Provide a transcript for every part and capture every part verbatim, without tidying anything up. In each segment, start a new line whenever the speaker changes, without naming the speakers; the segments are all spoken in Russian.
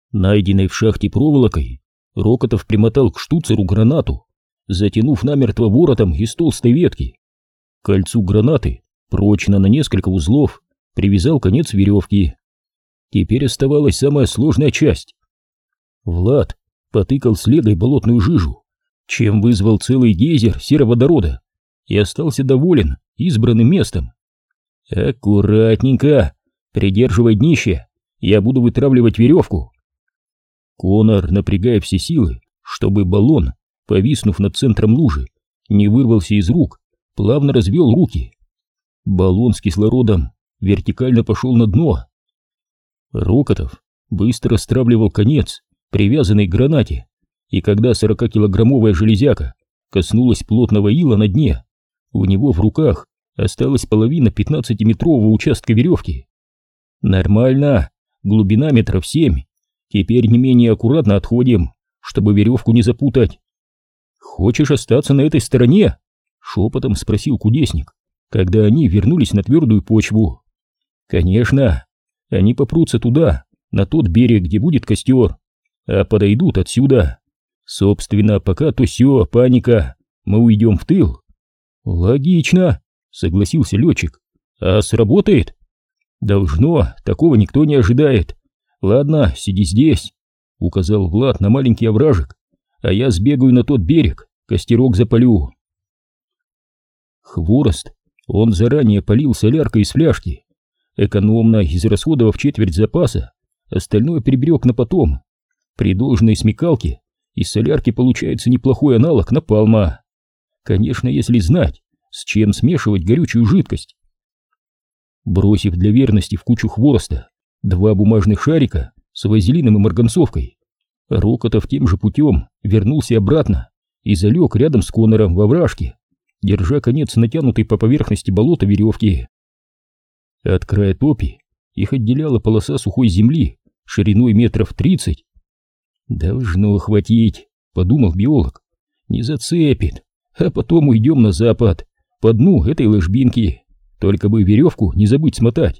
Найденной в шахте проволокой Рокотов примотал к штуцеру гранату, затянув намертво воротом из толстой ветки. К кольцу гранаты прочно на несколько узлов привязал конец веревки. Теперь оставалась самая сложная часть. Влад потыкал слегой болотную жижу, чем вызвал целый гейзер сероводорода, и остался доволен избранным местом. «Аккуратненько, придерживай днище, я буду вытравливать веревку». Конор, напрягая все силы, чтобы баллон, повиснув над центром лужи, не вырвался из рук, плавно развел руки. Баллон с кислородом вертикально пошел на дно. Рокотов быстро стравливал конец, привязанный к гранате, и когда сорокакилограммовая железяка коснулась плотного ила на дне, у него в руках осталась половина пятнадцатиметрового участка веревки. Нормально, глубина метров семь. Теперь не менее аккуратно отходим, чтобы веревку не запутать. «Хочешь остаться на этой стороне?» — шепотом спросил кудесник, когда они вернулись на твердую почву. «Конечно, они попрутся туда, на тот берег, где будет костер, а подойдут отсюда. Собственно, пока то сё, паника, мы уйдем в тыл». «Логично», — согласился летчик. «А сработает?» «Должно, такого никто не ожидает. Ладно, сиди здесь», — указал Влад на маленький овражек, «а я сбегаю на тот берег, костерок запалю». Хворост он заранее полил соляркой из фляжки, экономно израсходовав четверть запаса, остальное приберег на потом. При должной смекалке из солярки получается неплохой аналог напалма. Конечно, если знать, с чем смешивать горючую жидкость. Бросив для верности в кучу хвороста два бумажных шарика с вазелином и марганцовкой, Рокотов тем же путем вернулся обратно и залег рядом с Конором во вражке, держа конец натянутой по поверхности болота веревки. От края топи их отделяла полоса сухой земли шириной метров тридцать. «Должно хватить», — подумал биолог, — «не зацепит, а потом уйдем на запад, по дну этой ложбинки, только бы веревку не забыть смотать».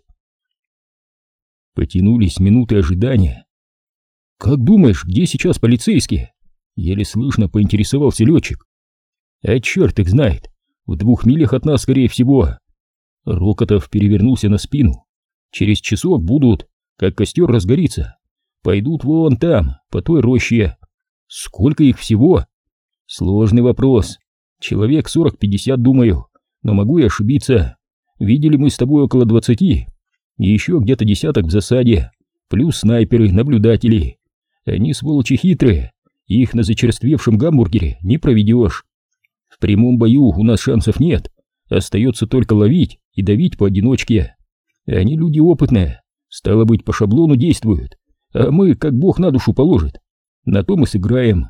Потянулись минуты ожидания. «Как думаешь, где сейчас полицейские?» — еле слышно поинтересовался летчик. «А черт их знает, в двух милях от нас, скорее всего». Рокотов перевернулся на спину. «Через часок будут, как костер разгорится. Пойдут вон там, по той роще. Сколько их всего?» «Сложный вопрос. Человек сорок-пятьдесят, думаю, но могу и ошибиться. Видели мы с тобой около двадцати. И еще где-то десяток в засаде, плюс снайперы, наблюдатели. Они сволочи хитрые, их на зачерствевшем гамбургере не проведешь. В прямом бою у нас шансов нет, остается только ловить и давить поодиночке. Они люди опытные, стало быть, по шаблону действуют, а мы, как бог на душу положит, на то мы сыграем».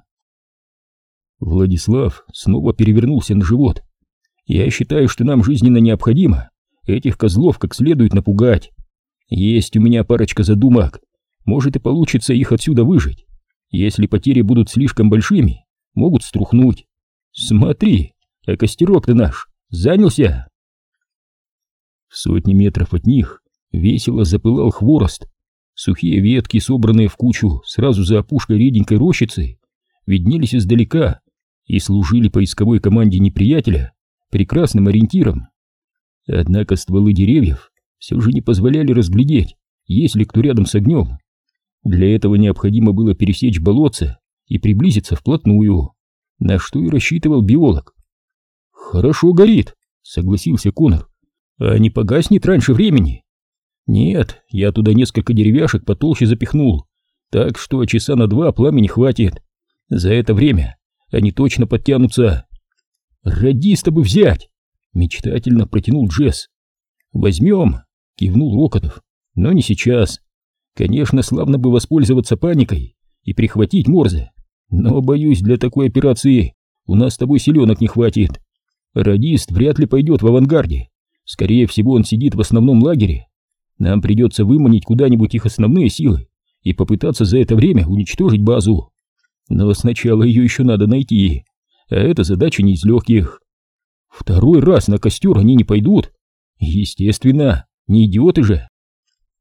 Владислав снова перевернулся на живот. «Я считаю, что нам жизненно необходимо этих козлов как следует напугать. Есть у меня парочка задумок, может и получится их отсюда выжить. Если потери будут слишком большими, могут струхнуть. Смотри, а костерок-то наш занялся». В сотни метров от них весело запылал хворост. Сухие ветки, собранные в кучу сразу за опушкой реденькой рощицы, виднелись издалека и служили поисковой команде неприятеля прекрасным ориентиром. Однако стволы деревьев все же не позволяли разглядеть, есть ли кто рядом с огнем. Для этого необходимо было пересечь болотце и приблизиться вплотную, на что и рассчитывал биолог. «Хорошо горит», — согласился Конор. «А не погаснет раньше времени?» «Нет, я туда несколько деревяшек потолще запихнул, так что часа на два пламени хватит. За это время они точно подтянутся». «Радиста бы взять!» — мечтательно протянул Джесс. «Возьмем!» — кивнул Рокотов. «Но не сейчас. Конечно, славно бы воспользоваться паникой и прихватить Морзе, но, боюсь, для такой операции у нас с тобой силенок не хватит. Радист вряд ли пойдет в авангарде. Скорее всего, он сидит в основном лагере. Нам придется выманить куда-нибудь их основные силы и попытаться за это время уничтожить базу. Но сначала ее еще надо найти, а эта задача не из легких. Второй раз на костер они не пойдут. Естественно, не идиоты же.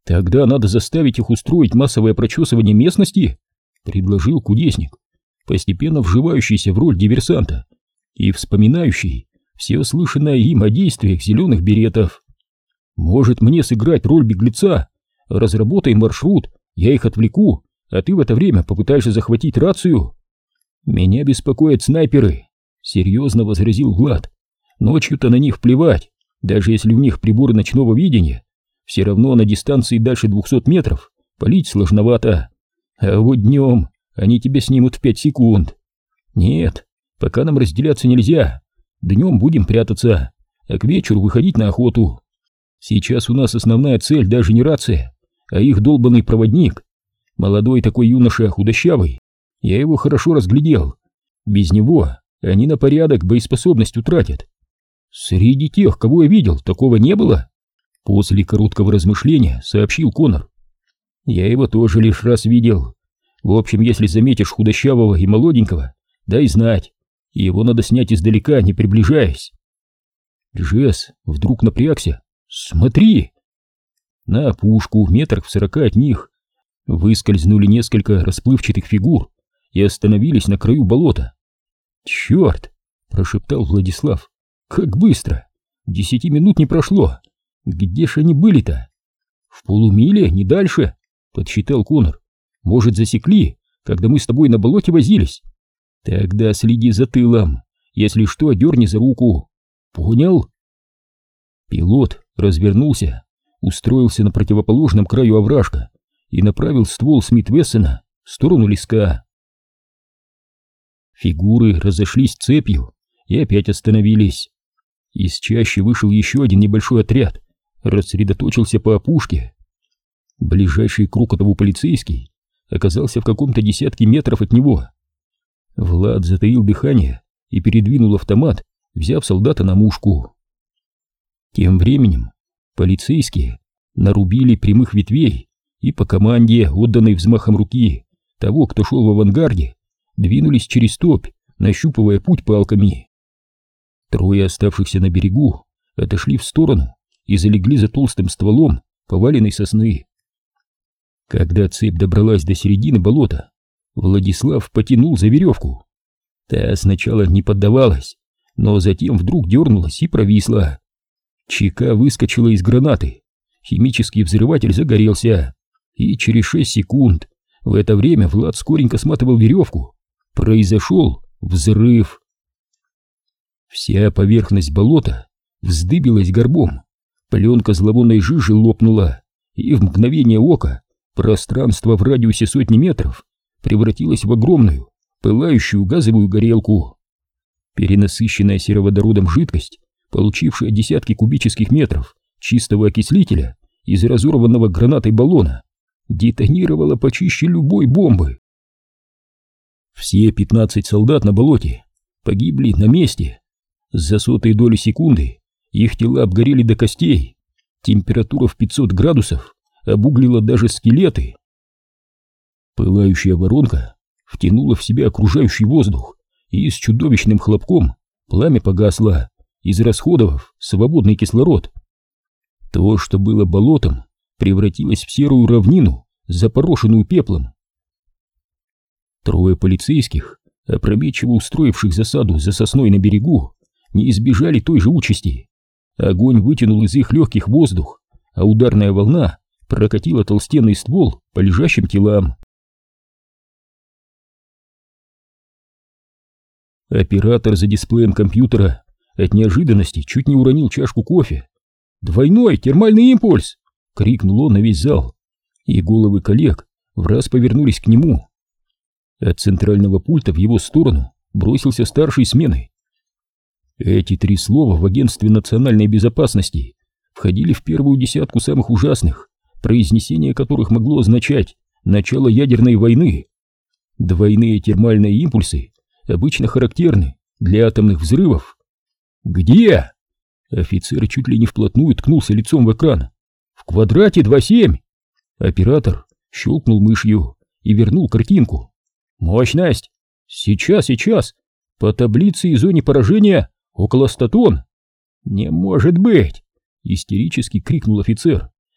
Тогда надо заставить их устроить массовое прочесывание местности, предложил кудесник, постепенно вживающийся в роль диверсанта и вспоминающий все слышанное им о действиях зеленых беретов. Может, мне сыграть роль беглеца? Разработай маршрут, я их отвлеку, а ты в это время попытаешься захватить рацию. Меня беспокоят снайперы, серьезно возразил Влад. Ночью-то на них плевать, даже если у них приборы ночного видения. Все равно на дистанции дальше двухсот метров палить сложновато. А вот днем они тебя снимут в пять секунд. Нет, пока нам разделяться нельзя. Днем будем прятаться, а к вечеру выходить на охоту. Сейчас у нас основная цель даже не рация, а их долбанный проводник. Молодой такой юноша, худощавый. Я его хорошо разглядел. Без него они на порядок боеспособность утратят. Среди тех, кого я видел, такого не было. После короткого размышления сообщил Коннор. Я его тоже лишь раз видел. В общем, если заметишь худощавого и молоденького, дай знать. Его надо снять издалека, не приближаясь. Джесс вдруг напрягся. Смотри! На опушку, метрах в сорока от них, выскользнули несколько расплывчатых фигур и остановились на краю болота. «Черт!» — прошептал Владислав. «Как быстро! Десяти минут не прошло! Где ж они были-то?» «В полумиле, не дальше!» — подсчитал Коннор. «Может, засекли, когда мы с тобой на болоте возились? Тогда следи за тылом, если что, дерни за руку. Понял?» Пилот развернулся, устроился на противоположном краю овражка и направил ствол Смит-Вессона в сторону леска. Фигуры разошлись цепью и опять остановились. Из чащи вышел еще один небольшой отряд, рассредоточился по опушке. Ближайший к Рокотову полицейский оказался в каком-то десятке метров от него. Влад затаил дыхание и передвинул автомат, взяв солдата на мушку. Тем временем полицейские нарубили прямых ветвей и по команде, отданной взмахом руки того, кто шел в авангарде, двинулись через топь, нащупывая путь палками. Трое оставшихся на берегу отошли в сторону и залегли за толстым стволом поваленной сосны. Когда цепь добралась до середины болота, Владислав потянул за веревку. Та сначала не поддавалась, но затем вдруг дернулась и провисла. Чека выскочила из гранаты, химический взрыватель загорелся, и через шесть секунд, в это время Влад скоренько сматывал веревку, произошел взрыв. Вся поверхность болота вздыбилась горбом, пленка зловонной жижи лопнула, и в мгновение ока пространство в радиусе сотни метров превратилось в огромную, пылающую газовую горелку. Перенасыщенная сероводородом жидкость, получившая десятки кубических метров чистого окислителя из разорванного гранатой баллона, детонировала почище любой бомбы. Все пятнадцать солдат на болоте погибли на месте. За сотые доли секунды их тела обгорели до костей. Температура в пятьсот градусов обуглила даже скелеты. Пылающая воронка втянула в себя окружающий воздух, и с чудовищным хлопком пламя погасло, израсходовав свободный кислород. То, что было болотом, превратилось в серую равнину, запорошенную пеплом. Трое полицейских, опрометчиво устроивших засаду за сосной на берегу, не избежали той же участи. Огонь вытянул из их легких воздух, а ударная волна прокатила толстенный ствол по лежащим телам. Оператор за дисплеем компьютера от неожиданности чуть не уронил чашку кофе. «Двойной термальный импульс!» — крикнул он на весь зал, и головы коллег враз повернулись к нему. От центрального пульта в его сторону бросился старший смены. Эти три слова в агентстве национальной безопасности входили в первую десятку самых ужасных, произнесение которых могло означать начало ядерной войны. Двойные термальные импульсы обычно характерны для атомных взрывов. «Где?» Офицер чуть ли не вплотную ткнулся лицом в экран. «В квадрате два семь!» Оператор щелкнул мышью и вернул картинку. «Мощность! Сейчас, сейчас! По таблице и зоне поражения около ста тонн!» «Не может быть!» — истерически крикнул офицер.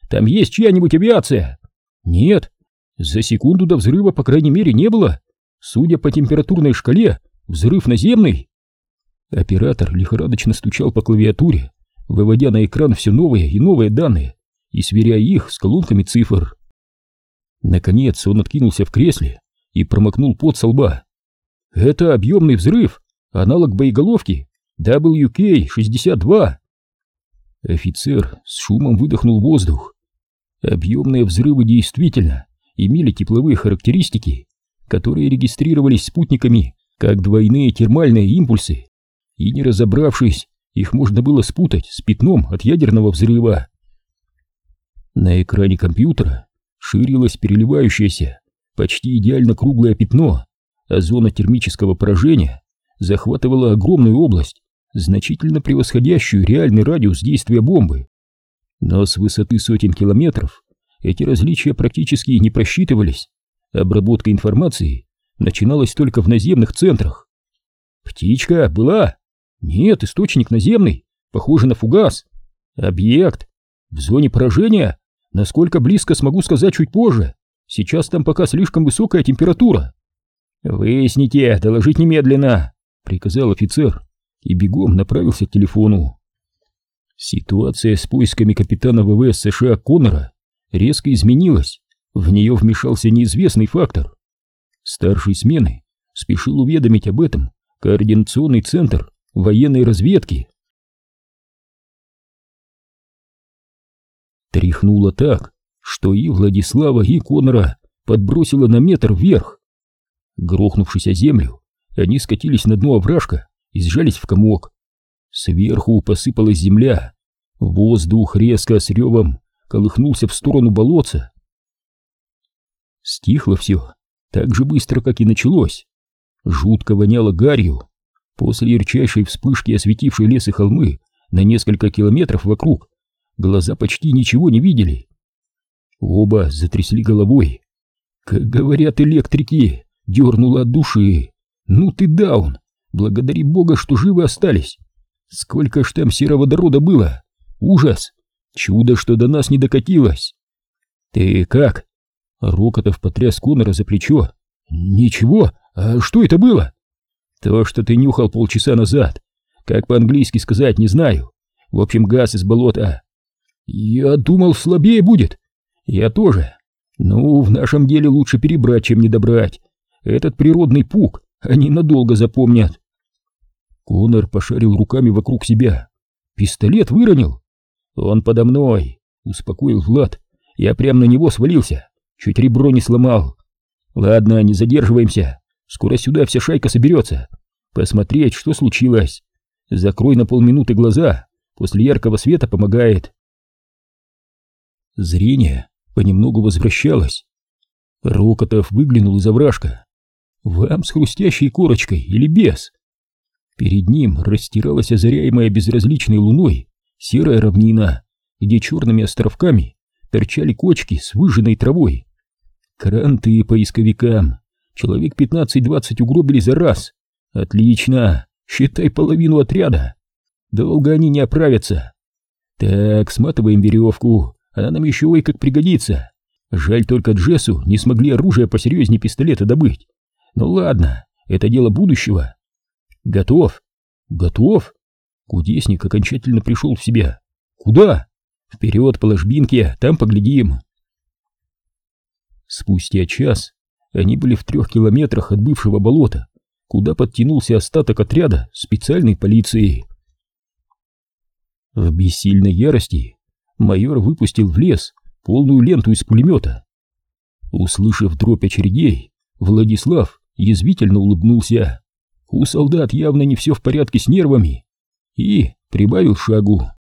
Там есть чья-нибудь авиация? Нет. За секунду до взрыва, по крайней мере, не было. Судя по температурной шкале, взрыв наземный. Оператор лихорадочно стучал по клавиатуре, выводя на экран все новые и новые данные и сверяя их с колонками цифр. Наконец он откинулся в кресле и промокнул пот со лба. Это объемный взрыв, аналог боеголовки дабл ю кей шестьдесят два. Офицер с шумом выдохнул воздух. Объемные взрывы действительно имели тепловые характеристики, которые регистрировались спутниками как двойные термальные импульсы, и не разобравшись, их можно было спутать с пятном от ядерного взрыва. На экране компьютера ширилось переливающееся, почти идеально круглое пятно, а зона термического поражения захватывала огромную область, значительно превосходящую реальный радиус действия бомбы. Но с высоты сотен километров эти различия практически не просчитывались. Обработка информации начиналась только в наземных центрах. Птичка была? Нет, источник наземный, похоже на фугас. Объект в зоне поражения? Насколько близко, смогу сказать чуть позже. Сейчас там пока слишком высокая температура. Выясните, доложить немедленно, приказал офицер и бегом направился к телефону. Ситуация с поисками капитана ВВС США Коннора резко изменилась. В нее вмешался неизвестный фактор. Старший смены спешил уведомить об этом координационный центр военной разведки. Тряхнуло так, что и Владислава, и Коннора подбросило на метр вверх. Грохнувшись о землю, они скатились на дно овражка и сжались в комок. Сверху посыпалась земля. Воздух резко с ревом колыхнулся в сторону болотца. Стихло все так же быстро, как и началось. Жутко воняло гарью. После ярчайшей вспышки, осветившей лес и холмы на несколько километров вокруг, глаза почти ничего не видели. Оба затрясли головой. Как говорят электрики, дернуло от души. Ну ты даун, благодари бога, что живы остались. Сколько ж там сероводорода было. Ужас. Чудо, что до нас не докатилось. Ты как? Рокотов потряс Коннора за плечо. Ничего, а что это было? То, что ты нюхал полчаса назад. Как по-английски сказать, не знаю. В общем, газ из болота. Я думал, слабее будет. Я тоже. Ну, в нашем деле лучше перебрать, чем недобрать. Этот природный пук они надолго запомнят. Коннор пошарил руками вокруг себя. Пистолет выронил. Он подо мной, успокоил Влад. Я прямо на него свалился. Чуть ребро не сломал. Ладно, не задерживаемся. Скоро сюда вся шайка соберется. Посмотреть, что случилось. Закрой на полминуты глаза. После яркого света помогает. Зрение понемногу возвращалось. Рокотов выглянул из овражка. Вам с хрустящей корочкой или без? Перед ним растиралась озаряемая безразличной луной серая равнина, где черными островками торчали кочки с выжженной травой. Кранты поисковикам. Человек пятнадцать-двадцать угробили за раз. Отлично, считай половину отряда. Долго они не оправятся. Так, сматываем веревку, она нам еще ой как пригодится. Жаль, только Джессу не смогли оружие посерьезнее пистолета добыть. Ну ладно, это дело будущего. Готов? Готов? Кудесник окончательно пришел в себя. Куда? Вперед по ложбинке, там поглядим. Спустя час они были в трех километрах от бывшего болота, куда подтянулся остаток отряда специальной полиции. В бессильной ярости майор выпустил в лес полную ленту из пулемета. Услышав дробь очередей, Владислав язвительно улыбнулся. У солдат явно не все в порядке с нервами, и прибавил шагу.